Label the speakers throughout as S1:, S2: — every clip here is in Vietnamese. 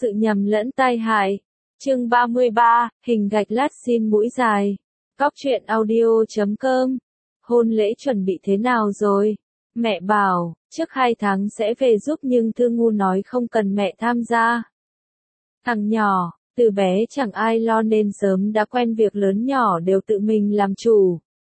S1: sự nhầm lẫn tai hại. Chương 33, hình gạch lát xin mũi dài. Cóc truyện audio.com. Hôn lễ chuẩn bị thế nào rồi? Mẹ bảo, trước 2 tháng sẽ về giúp nhưng Thư Ngu nói không cần mẹ tham gia. Thằng nhỏ, từ bé chẳng ai lo nên sớm đã quen việc lớn nhỏ đều tự mình làm chủ.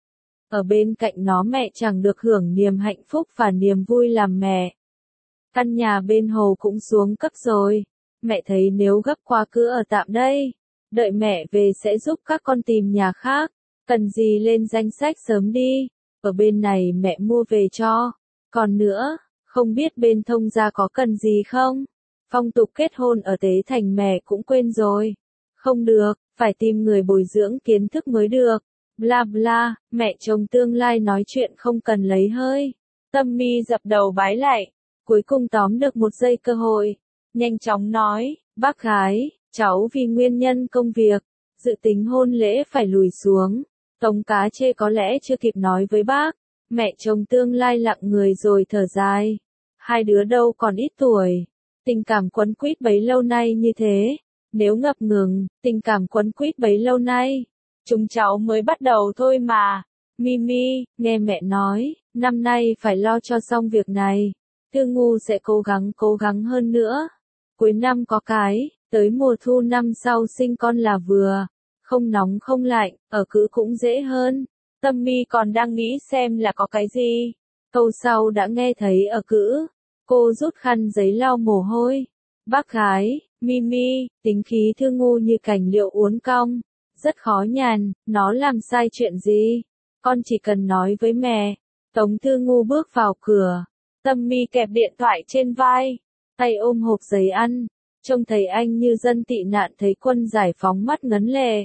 S1: Ở bên cạnh nó mẹ chẳng được hưởng niềm hạnh phúc và niềm vui làm mẹ. Căn nhà bên hồ cũng xuống cấp rồi. Mẹ thấy nếu gấp quá cứ ở tạm đây. Đợi mẹ về sẽ giúp các con tìm nhà khác. Cần gì lên danh sách sớm đi. Ở bên này mẹ mua về cho. Còn nữa, không biết bên Thông gia có cần gì không? Phong tục kết hôn ở Tế Thành mẹ cũng quên rồi. Không được, phải tìm người bồi dưỡng kiến thức mới được. Bla bla, mẹ chồng tương lai nói chuyện không cần lấy hơi. Tâm Mi dập đầu bái lạy. Cuối cùng tóm được một giây cơ hội. Nhanh chóng nói, bác gái, cháu vì nguyên nhân công việc, dự tính hôn lễ phải lùi xuống. Tống Cá Chê có lẽ chưa kịp nói với bác. Mẹ chồng tương lai lặng người rồi thở dài. Hai đứa đâu còn ít tuổi. Tình cảm quấn quýt bấy lâu nay như thế. Nếu ngập ngừng, tình cảm quấn quýt bấy lâu nay. Chúng cháu mới bắt đầu thôi mà. Mimi, nghe mẹ nói, năm nay phải lo cho xong việc này. Thư Ngu sẽ cố gắng hơn nữa. Cuối năm có cái, tới mùa thu năm sau sinh con là vừa. Không nóng không lạnh, ở cữ cũng dễ hơn. Tâm Mi còn đang nghĩ xem là có cái gì. Câu sau đã nghe thấy ở cữ. Cô rút khăn giấy lau mồ hôi. Bác gái, Mimi, tính khí Thư Ngu như cành liệu uốn cong. Rất khó nhằn, nó làm sai chuyện gì? Con chỉ cần nói với mẹ. Tống Thư Ngu bước vào cửa. Tâm Mi kẹp điện thoại trên vai. Tay ôm hộp giấy ăn. Trông thấy anh như dân tị nạn thấy quân giải phóng mắt ngấn lệ.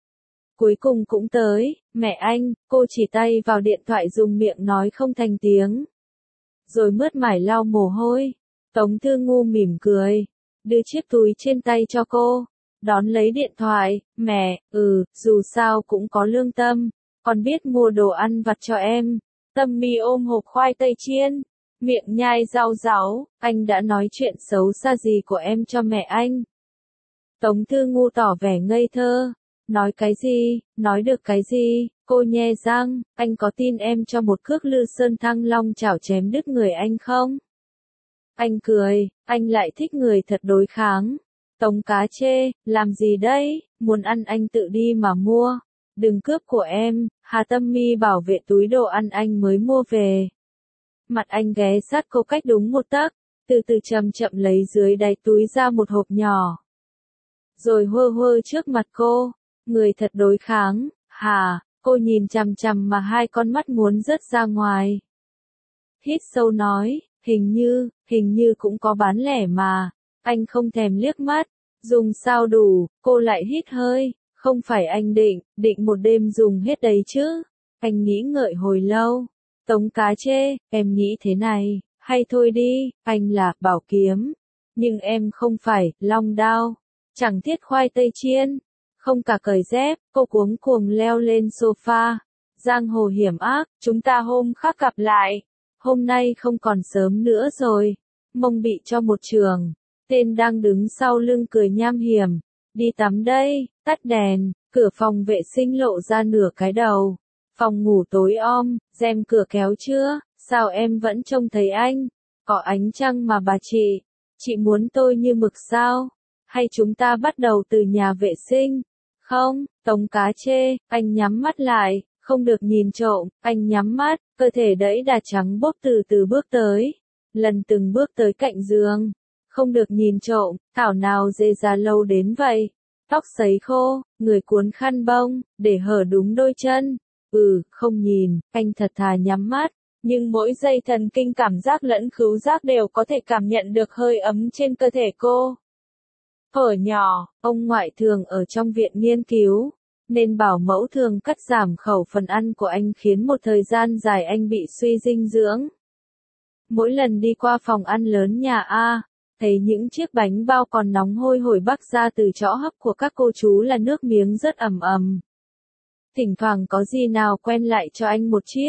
S1: Cuối cùng cũng tới, mẹ anh, cô chỉ tay vào điện thoại dùng miệng nói không thành tiếng. Rồi mướt mải lau mồ hôi. Tống Thư Ngu mỉm cười. Đưa chiếc túi trên tay cho cô. Đón lấy điện thoại, mẹ, dù sao cũng có lương tâm. Con biết mua đồ ăn vặt cho em. Tâm Mi ôm hộp khoai tây chiên. Miệng nhai rau ráu, anh đã nói chuyện xấu xa gì của em cho mẹ anh. Tống Thư Ngu tỏ vẻ ngây thơ. Nói cái gì, nói được cái gì, cô nhe răng, anh có tin em cho một cước Lư Sơn Thăng Long chảo chém đứt người anh không? Anh cười, anh lại thích người thật đối kháng. Tống Cá Chê, làm gì đấy, muốn ăn anh tự đi mà mua. Đừng cướp của em, Hà Tâm Mi bảo vệ túi đồ ăn anh mới mua về. Mặt anh ghé sát cô cách đúng một tấc, từ từ chậm chậm lấy dưới đáy túi ra một hộp nhỏ. Rồi hơ hơ trước mặt cô, người thật đối kháng, hả, cô nhìn chằm chằm mà hai con mắt muốn rớt ra ngoài. Hít sâu nói, hình như cũng có bán lẻ mà, anh không thèm liếc mắt, dùng sao đủ, cô lại hít hơi, không phải anh định một đêm dùng hết đấy chứ, anh nghĩ ngợi hồi lâu. Tống Cá Chê, em nghĩ thế này, hay thôi đi, anh là bảo kiếm. Nhưng em không phải, long đao. Chẳng thiết khoai tây chiên. Không cả cởi dép, cô cuống cuồng leo lên sofa. Giang hồ hiểm ác, chúng ta hôm khác gặp lại. Hôm nay không còn sớm nữa rồi. Mông bị cho một trường. Tên đang đứng sau lưng cười nham hiểm. Đi tắm đây, tắt đèn, cửa phòng vệ sinh lộ ra nửa cái đầu. Phòng ngủ tối om, rèm cửa kéo chưa, sao em vẫn trông thấy anh? Có ánh trăng mà bà chị muốn tôi như mực sao? Hay chúng ta bắt đầu từ nhà vệ sinh? Không, Tống Cá Chê, anh nhắm mắt lại, không được nhìn trộm, anh nhắm mắt, cơ thể đẫy đà trắng bốp từ từ bước tới. Lần từng bước tới cạnh giường, không được nhìn trộm, thảo nào dê ra lâu đến vậy. Tóc sấy khô, người cuốn khăn bông, để hở đúng đôi chân. Không nhìn, anh thật thà nhắm mắt, nhưng mỗi giây thần kinh cảm giác lẫn khứu giác đều có thể cảm nhận được hơi ấm trên cơ thể cô. Thuở nhỏ, ông ngoại thường ở trong viện nghiên cứu, nên bảo mẫu thường cắt giảm khẩu phần ăn của anh khiến một thời gian dài anh bị suy dinh dưỡng. Mỗi lần đi qua phòng ăn lớn nhà A, thấy những chiếc bánh bao còn nóng hôi hổi bắc ra từ chõ hấp của các cô chú là nước miếng rất ầm ầm. Thỉnh thoảng có gì nào quen lại cho anh một chiếc,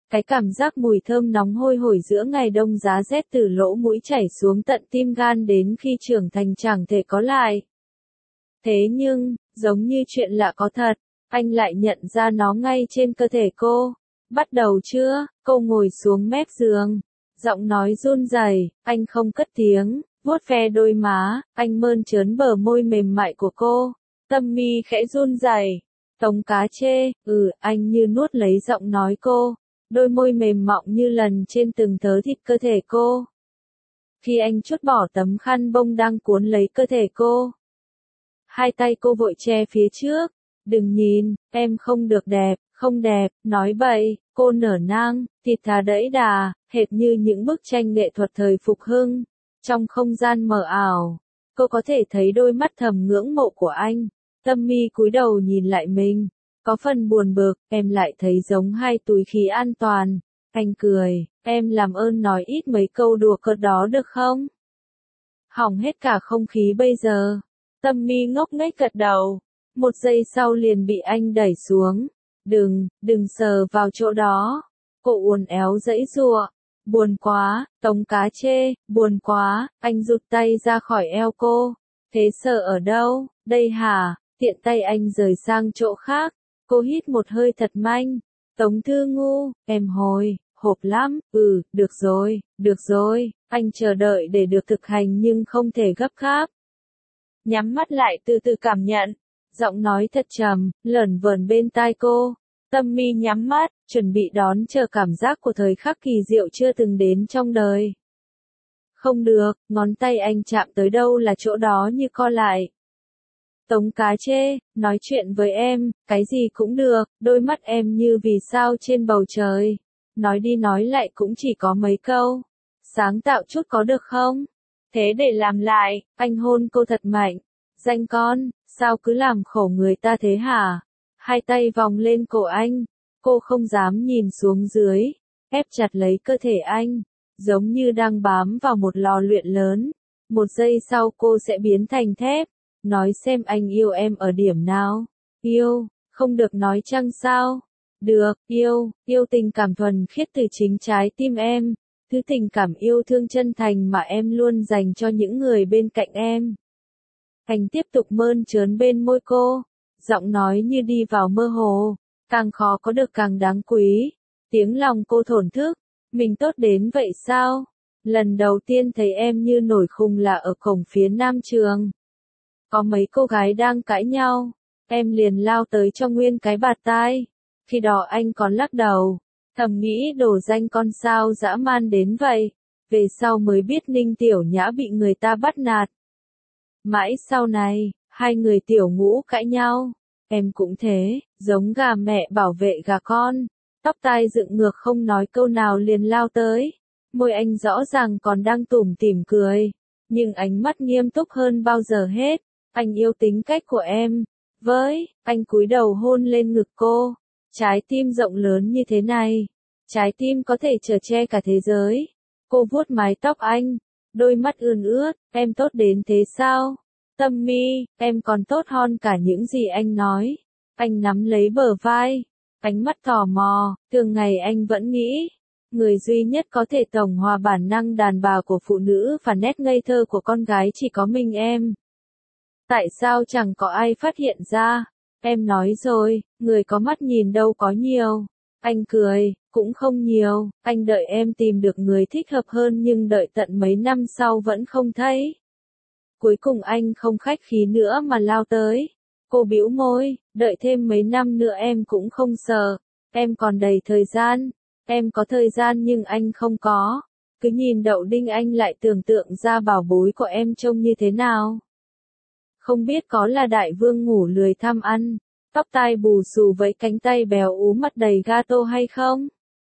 S1: Cái cảm giác mùi thơm nóng hôi hổi giữa ngày đông giá rét từ lỗ mũi chảy xuống tận tim gan đến khi trưởng thành chẳng thể có lại. Thế nhưng, giống như chuyện lạ có thật, anh lại nhận ra nó ngay trên cơ thể cô. Bắt đầu chưa? Cô ngồi xuống mép giường. Giọng nói run rẩy, anh không cất tiếng, vuốt ve đôi má, anh mơn trớn bờ môi mềm mại của cô. Tâm mi khẽ run rẩy. Tống Cá Chê, anh như nuốt lấy giọng nói cô. Đôi môi mềm mọng như lần trên từng thớ thịt cơ thể cô. Khi anh trút bỏ tấm khăn bông đang cuốn lấy cơ thể cô. Hai tay cô vội che phía trước. Đừng nhìn, em không được đẹp, không đẹp, nói bậy, cô nở nang, thịt thà đẫy đà, hệt như những bức tranh nghệ thuật thời phục hưng. Trong không gian mờ ảo, cô có thể thấy đôi mắt thầm ngưỡng mộ của anh. Tâm mi cúi đầu nhìn lại mình. Có phần buồn bực, em lại thấy giống hai túi khí an toàn. Anh cười, em làm ơn nói ít mấy câu đùa cợt đó được không? Hỏng hết cả không khí bây giờ. Tâm mi ngốc nghếch gật đầu. Một giây sau liền bị anh đẩy xuống. Đừng sờ vào chỗ đó. Cô uốn éo giãy giụa. Buồn quá, Tống Cá Chê, buồn quá, anh rụt tay ra khỏi eo cô. Thế sờ ở đâu, đây hả? Tiện tay anh rời sang chỗ khác. Cô hít một hơi thật mạnh. Tống Thư Ngu, em hồi hộp lắm, được rồi, anh chờ đợi để được thực hành nhưng không thể gấp gáp. Nhắm mắt lại từ từ cảm nhận. Giọng nói thật trầm, lởn vởn bên tai cô. Tâm mi nhắm mắt, chuẩn bị đón chờ cảm giác của thời khắc kỳ diệu chưa từng đến trong đời. Không được, ngón tay anh chạm tới đâu là chỗ đó như co lại. Tống Cá Chê, nói chuyện với em, cái gì cũng được, đôi mắt em như vì sao trên bầu trời. Nói đi nói lại cũng chỉ có mấy câu. Sáng tạo chút có được không? Thế để làm lại, anh hôn cô thật mạnh. Danh con, sao cứ làm khổ người ta thế hả? Hai tay vòng lên cổ anh. Cô không dám nhìn xuống dưới. Ép chặt lấy cơ thể anh. Giống như đang bám vào một lò luyện lớn. Một giây sau cô sẽ biến thành thép. Nói xem anh yêu em ở điểm nào? Yêu, không được nói chăng sao? Được, yêu tình cảm thuần khiết từ chính trái tim em. Thứ tình cảm yêu thương chân thành mà em luôn dành cho những người bên cạnh em. Anh tiếp tục mơn trớn bên môi cô. Giọng nói như đi vào mơ hồ. Càng khó có được càng đáng quý. Tiếng lòng cô thổn thức. Mình tốt đến vậy sao? Lần đầu tiên thấy em như nổi khùng là ở cổng phía nam trường. Có mấy cô gái đang cãi nhau. Em liền lao tới cho nguyên cái bạt tai. Khi đó anh còn lắc đầu. Thầm nghĩ đổ danh con sao dã man đến vậy. Về sau mới biết Ninh Tiểu Nhã bị người ta bắt nạt. Mãi sau này, hai người tiểu ngũ cãi nhau. Em cũng thế, giống gà mẹ bảo vệ gà con. Tóc tai dựng ngược không nói câu nào liền lao tới. Môi anh rõ ràng còn đang tủm tỉm cười. Nhưng ánh mắt nghiêm túc hơn bao giờ hết. Anh yêu tính cách của em. Anh cúi đầu hôn lên ngực cô. Trái tim rộng lớn như thế này. Trái tim có thể chở che cả thế giới. Cô vuốt mái tóc anh. Đôi mắt ươn ướt, em tốt đến thế sao? Tâm mi, em còn tốt hơn cả những gì anh nói. Anh nắm lấy bờ vai. Ánh mắt tò mò, thường ngày anh vẫn nghĩ. Người duy nhất có thể tổng hòa bản năng đàn bà của phụ nữ và nét ngây thơ của con gái chỉ có mình em. Tại sao chẳng có ai phát hiện ra? Em nói rồi, người có mắt nhìn đâu có nhiều. Anh cười, cũng không nhiều, anh đợi em tìm được người thích hợp hơn nhưng đợi tận mấy năm sau vẫn không thấy. Cuối cùng anh không khách khí nữa mà lao tới. Cô bĩu môi, đợi thêm mấy năm nữa em cũng không sợ. Em còn đầy thời gian. Em có thời gian nhưng anh không có. Cứ nhìn Đậu Đinh anh lại tưởng tượng ra bảo bối của em trông như thế nào. Không biết có là đại vương ngủ lười tham ăn, tóc tai bù xù với cánh tay béo ú mặt đầy gato hay không?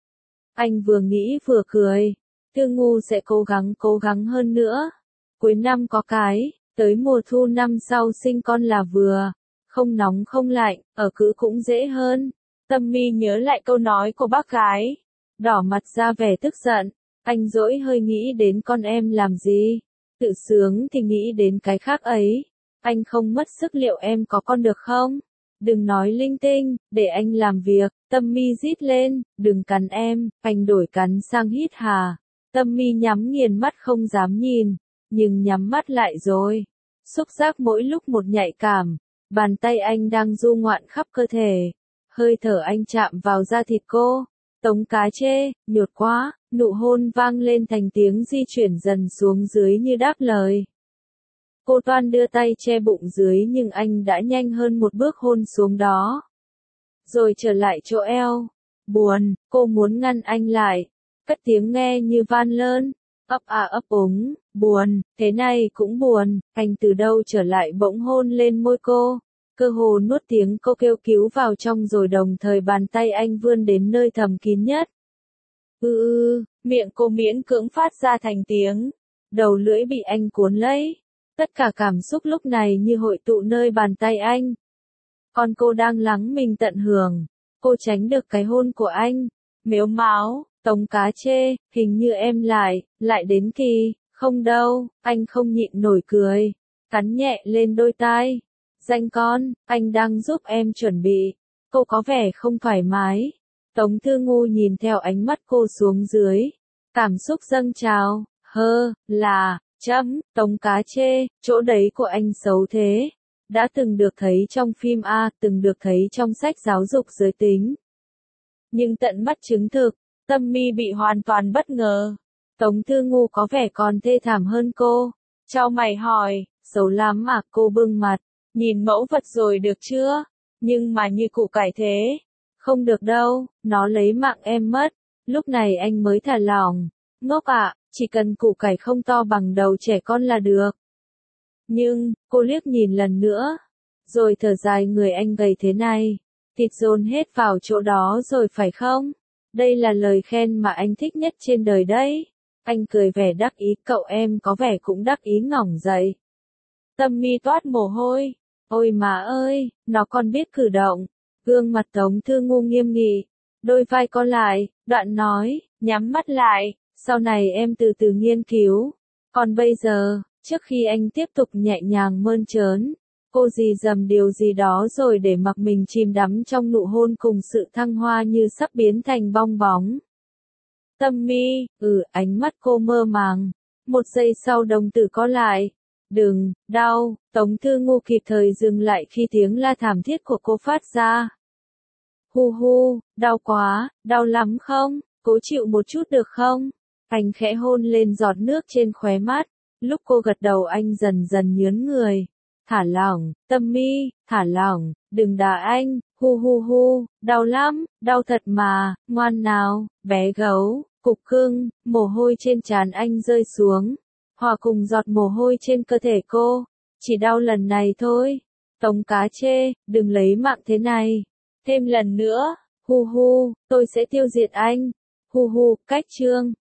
S1: Anh vừa nghĩ vừa cười. Thư Ngu sẽ cố gắng hơn nữa. Cuối năm có cái, tới mùa thu năm sau sinh con là vừa. Không nóng không lạnh, ở cữ cũng dễ hơn. Tâm mi nhớ lại câu nói của bác gái. Đỏ mặt ra vẻ tức giận. Anh dỗi hơi nghĩ đến con em làm gì? Tự sướng thì nghĩ đến cái khác ấy. Anh không mất sức liệu em có con được không? đừng nói linh tinh, để anh làm việc. Tâm Mi rít lên, đừng cắn em, anh đổi cắn sang hít hà. Tâm Mi nhắm nghiền mắt không dám nhìn, nhưng nhắm mắt lại rồi. Xúc giác mỗi lúc một nhạy cảm, bàn tay anh đang du ngoạn khắp cơ thể. Hơi thở anh chạm vào da thịt cô. Tống Cá Chê, nhột quá, nụ hôn vang lên thành tiếng di chuyển dần xuống dưới như đáp lời. Cô toan đưa tay che bụng dưới nhưng anh đã nhanh hơn một bước hôn xuống đó. Rồi trở lại chỗ eo. Buồn, cô muốn ngăn anh lại. Cất tiếng nghe như van lơn. Ấp à ấp úng, buồn, thế này cũng buồn. Anh từ đâu trở lại bỗng hôn lên môi cô. Cơ hồ nuốt tiếng cô kêu cứu vào trong rồi đồng thời bàn tay anh vươn đến nơi thầm kín nhất. Miệng cô miễn cưỡng phát ra thành tiếng. Đầu lưỡi bị anh cuốn lấy. Tất cả cảm xúc lúc này như hội tụ nơi bàn tay anh. Còn cô đang lắng mình tận hưởng. Cô tránh được cái hôn của anh. Mếu máo, Tống Cá Chê, hình như em lại đến kỳ. Không đâu, anh không nhịn nổi cười. Cắn nhẹ lên đôi tai. Danh con, anh đang giúp em chuẩn bị. Cô có vẻ không thoải mái. Tống Thư Ngu nhìn theo ánh mắt cô xuống dưới. Cảm xúc dâng trào, Tống Cá Chê, chỗ đấy của anh xấu thế. Đã từng được thấy trong phim A, từng được thấy trong sách giáo dục giới tính. Nhưng tận mắt chứng thực, Tâm Mi bị hoàn toàn bất ngờ. Tống Thư Ngu có vẻ còn thê thảm hơn cô. Chau mày hỏi, xấu lắm à? Cô bưng mặt, nhìn mẫu vật rồi được chưa? Nhưng mà như củ cải thế. Không được đâu, nó lấy mạng em mất. Lúc này anh mới thả lỏng. Ngốc ạ, chỉ cần củ cải không to bằng đầu trẻ con là được. Nhưng, cô liếc nhìn lần nữa. Rồi thở dài, người anh gầy thế này. Thịt dồn hết vào chỗ đó rồi phải không? Đây là lời khen mà anh thích nhất trên đời đấy. Anh cười vẻ đắc ý, cậu em có vẻ cũng đắc ý ngỏng dậy. Tâm Mi toát mồ hôi. Ôi má ơi, nó còn biết cử động. Gương mặt Tống Thư Ngu nghiêm nghị. Đôi vai co lại, đoạn nói, nhắm mắt lại. Sau này em từ từ nghiên cứu. Còn bây giờ, trước khi anh tiếp tục nhẹ nhàng mơn trớn, cô rì rầm điều gì đó rồi để mặc mình chìm đắm trong nụ hôn cùng sự thăng hoa như sắp biến thành bong bóng. Tâm Mi, ánh mắt cô mơ màng. Một giây sau đồng tử co lại. Đừng, đau, Tống Thư Ngu kịp thời dừng lại khi tiếng la thảm thiết của cô phát ra. Hu hu, đau quá, đau lắm không? Cố chịu một chút được không? Anh khẽ hôn lên giọt nước trên khóe mắt. Lúc cô gật đầu anh dần dần nhớn người. Thả lỏng, Tâm Mi, thả lỏng, đừng đá anh, hu hu hu, đau lắm, đau thật mà, ngoan nào, bé gấu, cục cưng, mồ hôi trên trán anh rơi xuống. Hòa cùng giọt mồ hôi trên cơ thể cô. Chỉ đau lần này thôi. Tống Cá Chê, đừng lấy mạng thế này. Thêm lần nữa, hu hu, tôi sẽ tiêu diệt anh. Hu hu, cách chương.